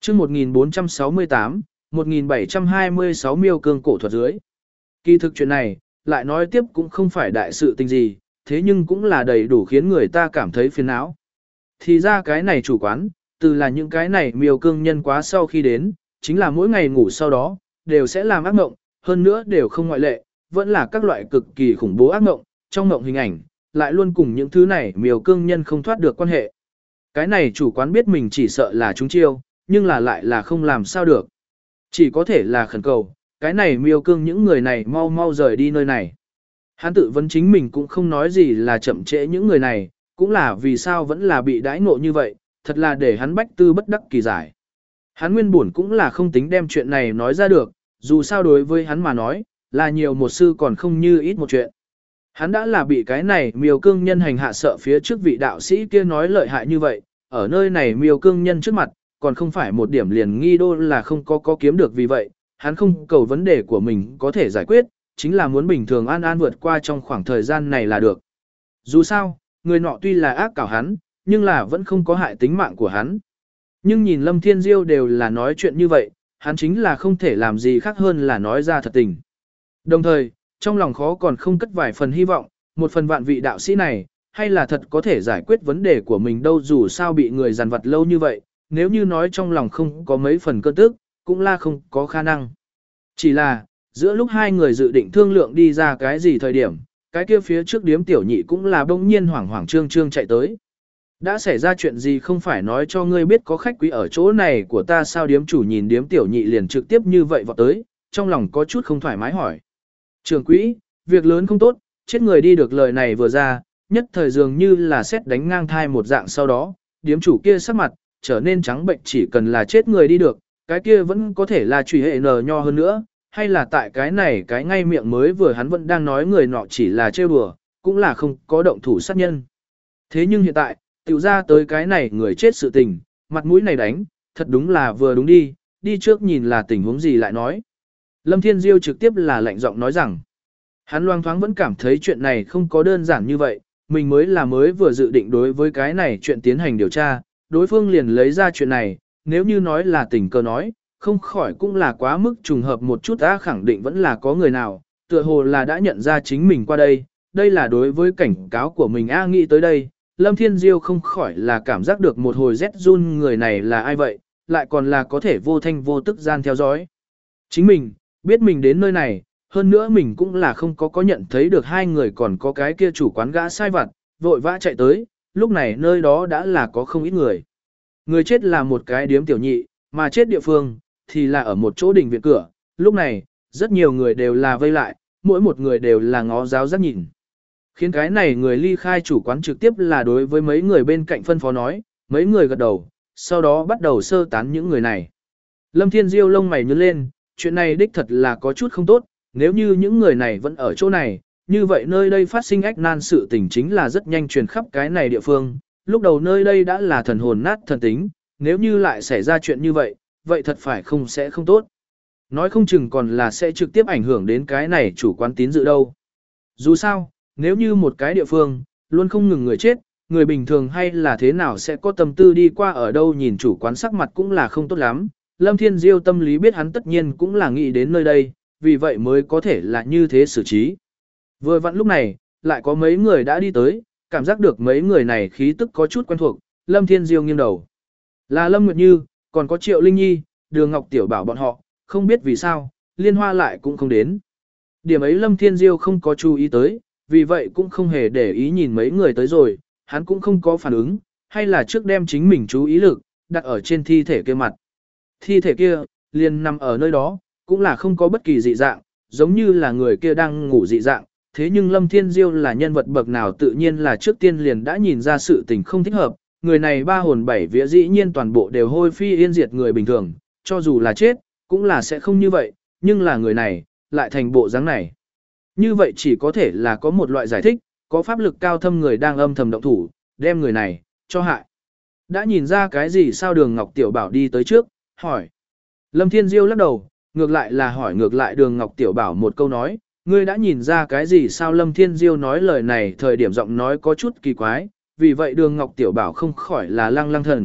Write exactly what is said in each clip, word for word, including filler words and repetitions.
chương một nghìn bốn trăm sáu mươi tám, một nghìn bảy trăm hai mươi sáu miêu cương cổ thuật dưới. Kỳ thực chuyện này, lại nói tiếp cũng không phải đại sự tình gì, thế nhưng cũng là đầy đủ khiến người ta cảm thấy phiền não. Thì ra cái này chủ quán, từ là những cái này miêu cương nhân quá sau khi đến, chính là mỗi ngày ngủ sau đó, đều sẽ làm ác mộng, hơn nữa đều không ngoại lệ, vẫn là các loại cực kỳ khủng bố ác mộng, trong mộng hình ảnh, lại luôn cùng những thứ này miêu cương nhân không thoát được quan hệ. Cái này chủ quán biết mình chỉ sợ là chúng chiêu, nhưng là lại là không làm sao được. Chỉ có thể là khẩn cầu, cái này miêu cương những người này mau mau rời đi nơi này. Hắn tự vấn chính mình cũng không nói gì là chậm trễ những người này, cũng là vì sao vẫn là bị đãi ngộ như vậy, thật là để hắn bách tư bất đắc kỳ giải. Hắn nguyên buồn cũng là không tính đem chuyện này nói ra được, dù sao đối với hắn mà nói, là nhiều một sư còn không như ít một chuyện. Hắn đã là bị cái này miêu cương nhân hành hạ sợ phía trước vị đạo sĩ kia nói lợi hại như vậy, ở nơi này miêu cương nhân trước mặt, còn không phải một điểm liền nghi đô là không có có kiếm được vì vậy, hắn không cầu vấn đề của mình có thể giải quyết, chính là muốn bình thường an an vượt qua trong khoảng thời gian này là được. Dù sao, người nọ tuy là ác cảo hắn, nhưng là vẫn không có hại tính mạng của hắn. Nhưng nhìn Lâm Thiên Diêu đều là nói chuyện như vậy, hắn chính là không thể làm gì khác hơn là nói ra thật tình. Đồng thời, trong lòng khó còn không cất vài phần hy vọng, một phần vạn vị đạo sĩ này, hay là thật có thể giải quyết vấn đề của mình đâu dù sao bị người giàn vặt lâu như vậy, nếu như nói trong lòng không có mấy phần cơn tức, cũng là không có khả năng. Chỉ là, giữa lúc hai người dự định thương lượng đi ra cái gì thời điểm, cái kia phía trước điếm tiểu nhị cũng là bỗng nhiên hoảng hoảng trương trương chạy tới. Đã xảy ra chuyện gì không phải nói cho ngươi biết có khách quý ở chỗ này của ta sao điếm chủ nhìn điếm tiểu nhị liền trực tiếp như vậy vọt tới, trong lòng có chút không thoải mái hỏi. Trưởng quỹ, việc lớn không tốt, chết người đi được lời này vừa ra, nhất thời dường như là xét đánh ngang thai một dạng sau đó, điếm chủ kia sắc mặt, trở nên trắng bệnh chỉ cần là chết người đi được, cái kia vẫn có thể là truy hệ nờ nho hơn nữa, hay là tại cái này cái ngay miệng mới vừa hắn vẫn đang nói người nọ chỉ là trêu đùa, cũng là không có động thủ sát nhân. Thế nhưng hiện tại, tiểu ra tới cái này người chết sự tình, mặt mũi này đánh, thật đúng là vừa đúng đi, đi trước nhìn là tình huống gì lại nói. Lâm Thiên Diêu trực tiếp là lạnh giọng nói rằng, hắn loang thoáng vẫn cảm thấy chuyện này không có đơn giản như vậy, mình mới là mới vừa dự định đối với cái này chuyện tiến hành điều tra, đối phương liền lấy ra chuyện này, nếu như nói là tình cờ nói, không khỏi cũng là quá mức trùng hợp một chút đã khẳng định vẫn là có người nào, tựa hồ là đã nhận ra chính mình qua đây, đây là đối với cảnh cáo của mình a nghĩ tới đây, Lâm Thiên Diêu không khỏi là cảm giác được một hồi rét run người này là ai vậy, lại còn là có thể vô thanh vô tức gian theo dõi. Chính mình, biết mình đến nơi này, hơn nữa mình cũng là không có có nhận thấy được hai người còn có cái kia chủ quán gã sai vặt, vội vã chạy tới, lúc này nơi đó đã là có không ít người. Người chết là một cái điếm tiểu nhị, mà chết địa phương, thì là ở một chỗ đình viện cửa, lúc này, rất nhiều người đều là vây lại, mỗi một người đều là ngó giáo giác nhìn. Khiến cái này người ly khai chủ quán trực tiếp là đối với mấy người bên cạnh phân phó nói, mấy người gật đầu, sau đó bắt đầu sơ tán những người này. Lâm Thiên Diêu lông mày nhướng lên, chuyện này đích thật là có chút không tốt, nếu như những người này vẫn ở chỗ này, như vậy nơi đây phát sinh ách nan sự tình chính là rất nhanh truyền khắp cái này địa phương, lúc đầu nơi đây đã là thần hồn nát thần tính, nếu như lại xảy ra chuyện như vậy, vậy thật phải không sẽ không tốt. Nói không chừng còn là sẽ trực tiếp ảnh hưởng đến cái này chủ quán tín dự đâu. Dù sao, nếu như một cái địa phương, luôn không ngừng người chết, người bình thường hay là thế nào sẽ có tâm tư đi qua ở đâu nhìn chủ quán sắc mặt cũng là không tốt lắm. Lâm Thiên Diêu tâm lý biết hắn tất nhiên cũng là nghĩ đến nơi đây, vì vậy mới có thể là như thế xử trí. Vừa vặn lúc này, lại có mấy người đã đi tới, cảm giác được mấy người này khí tức có chút quen thuộc, Lâm Thiên Diêu nghiêng đầu. Là Lâm Nguyệt Như, còn có Triệu Linh Nhi, Đường Ngọc Tiểu Bảo bọn họ, không biết vì sao, Liên Hoa lại cũng không đến. Điểm ấy Lâm Thiên Diêu không có chú ý tới, vì vậy cũng không hề để ý nhìn mấy người tới rồi, hắn cũng không có phản ứng, hay là trước đem chính mình chú ý lực, đặt ở trên thi thể kia mặt. Thi thể kia, liền nằm ở nơi đó, cũng là không có bất kỳ dị dạng, giống như là người kia đang ngủ dị dạng, thế nhưng Lâm Thiên Diêu là nhân vật bậc nào tự nhiên là trước tiên liền đã nhìn ra sự tình không thích hợp, người này ba hồn bảy vía dĩ nhiên toàn bộ đều hôi phi yên diệt người bình thường, cho dù là chết, cũng là sẽ không như vậy, nhưng là người này, lại thành bộ dáng này. Như vậy chỉ có thể là có một loại giải thích, có pháp lực cao thâm người đang âm thầm động thủ, đem người này, cho hại. Đã nhìn ra cái gì sao Đường Ngọc Tiểu Bảo đi tới trước, hỏi. Lâm Thiên Diêu lắc đầu, ngược lại là hỏi ngược lại Đường Ngọc Tiểu Bảo một câu nói, ngươi đã nhìn ra cái gì sao Lâm Thiên Diêu nói lời này thời điểm giọng nói có chút kỳ quái, vì vậy Đường Ngọc Tiểu Bảo không khỏi là lăng lăng thần,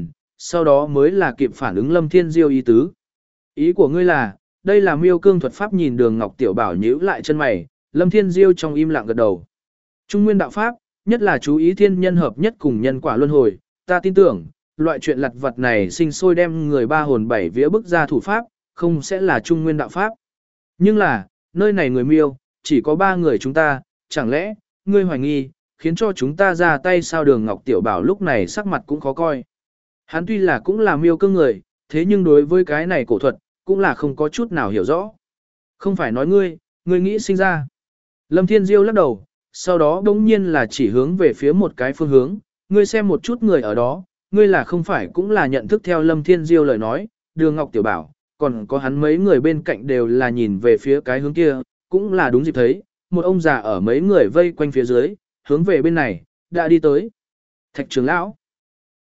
sau đó mới là kịp phản ứng Lâm Thiên Diêu ý tứ. Ý của ngươi là, đây là miêu cương thuật pháp. Nhìn Đường Ngọc Tiểu Bảo nhíu lại chân mày, Lâm Thiên Diêu trong im lặng gật đầu. Trung nguyên đạo pháp, nhất là chú ý thiên nhân hợp nhất cùng nhân quả luân hồi, ta tin tưởng, loại chuyện lặt vặt này sinh sôi đem người ba hồn bảy vía bức ra thủ pháp, không sẽ là trung nguyên đạo pháp. Nhưng là, nơi này người miêu, chỉ có ba người chúng ta, chẳng lẽ, ngươi hoài nghi, khiến cho chúng ta ra tay sao? Đường Ngọc Tiểu Bảo lúc này sắc mặt cũng khó coi. Hắn tuy là cũng là miêu cương người, thế nhưng đối với cái này cổ thuật, cũng là không có chút nào hiểu rõ. Không phải nói ngươi, ngươi nghĩ sinh ra. Lâm Thiên Diêu lắc đầu, sau đó đống nhiên là chỉ hướng về phía một cái phương hướng, ngươi xem một chút người ở đó, ngươi là không phải cũng là nhận thức theo Lâm Thiên Diêu lời nói, Đường Ngọc Tiểu Bảo, còn có hắn mấy người bên cạnh đều là nhìn về phía cái hướng kia, cũng là đúng dịp thấy, một ông già ở mấy người vây quanh phía dưới, hướng về bên này, đã đi tới. Thạch trưởng lão,